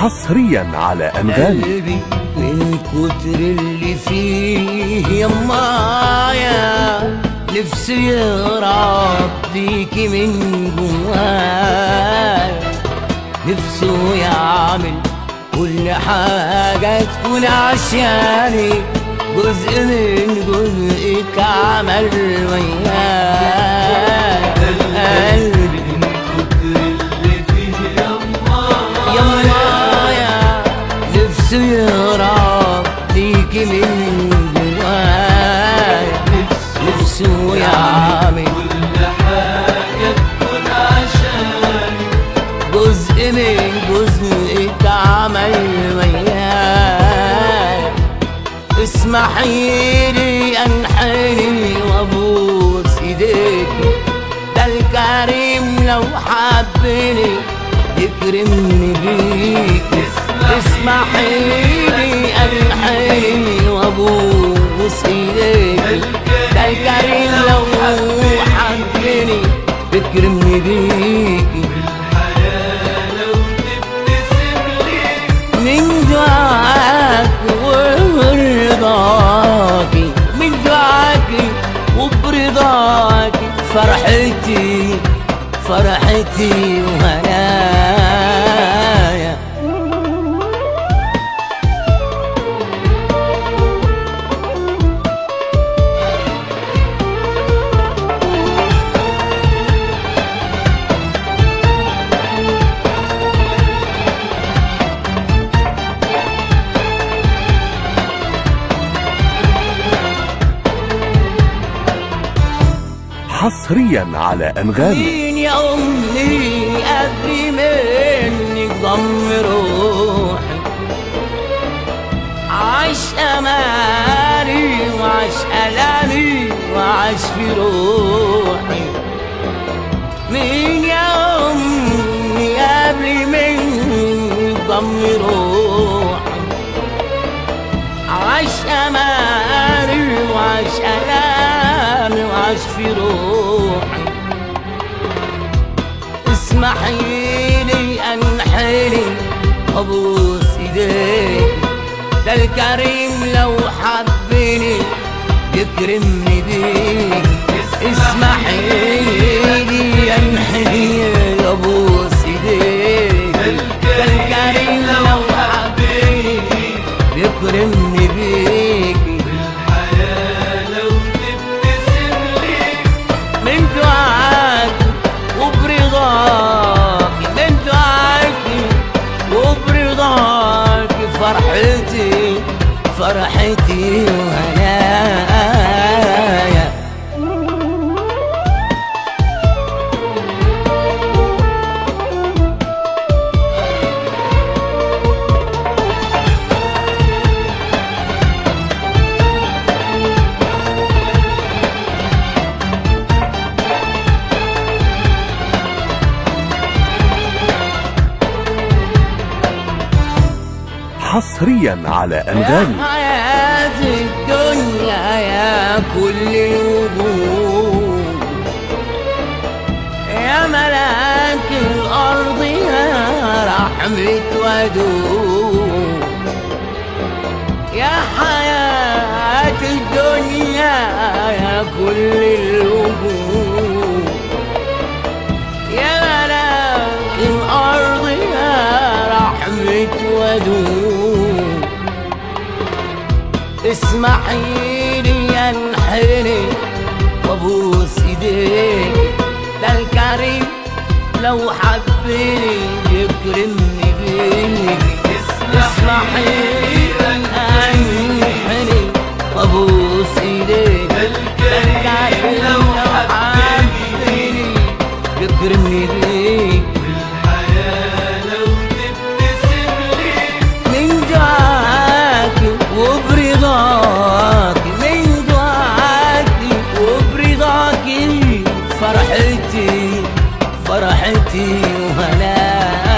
حصريا على أنغامي. قلبي من كتر اللي فيه يمايا نفسي يهرب بيكي من جوايا، نفسه يعمل كل حاجة تكون عشاني، جزء من جزءك عمل ويايا. قلبي من كتر اللي فيه يمايا نفسه يهرب ليكي من جوايا، نفسه يعمل كل حاجة تكون عشاني، جزء من جزءك عمل ويايا. اسمحيلي انحني وابوس ايديكي، ده الكريم لو حبني يكرمني بيكي. اسمحيلي انحني وابوس ايديكي، ده الكريم لو حبني يكرمني بيكي. الحياة لو تبتسم لي من دعاك ورضاكي، من دعاكي وبرضاكي، فرحتي فرحتي وهنايا. حصريا على أنغامي. مين يا أمي قبل منك ضم روحي، عاش أماني وعاش ألامي وعاش في روحي. مين يا أمي قبل منك ضم روحي، عاش أماني وعاش ألامي وعاش في روحي. اسمحيلي انحني ابوس ايديك، ده الكريم لو حبني يكرمني بيك. اسمحيلي انحني ابوس ايديك، ده الكريم لو حبني يكرمني بيك. الحياة لو تبتسم لي من دعاكي وبرضاكي، من دعاكي وبرضاكي، فرحتي فرحتي وهنايا. حصريا على أنغامي. يا حياة الدنيا يا كل الوجود، يا ملاك الأرض يا رحمة ودود، يا حياة الدنيا يا كل الوجود، يا ملاك الأرض يا رحمة ودود. اسمحيلي انحني وابوس ايديك، ده الكريم لو حبني يكرمني بيك. اسمحيلي انحني وابوس ايديك، ده الكريم لو حبني يكرمني بيك. الحياة لو تبتسم لي من دعاكي وبرضاكي، من دعاكي وبرضاكي، فرحتي فرحتي وهنايا.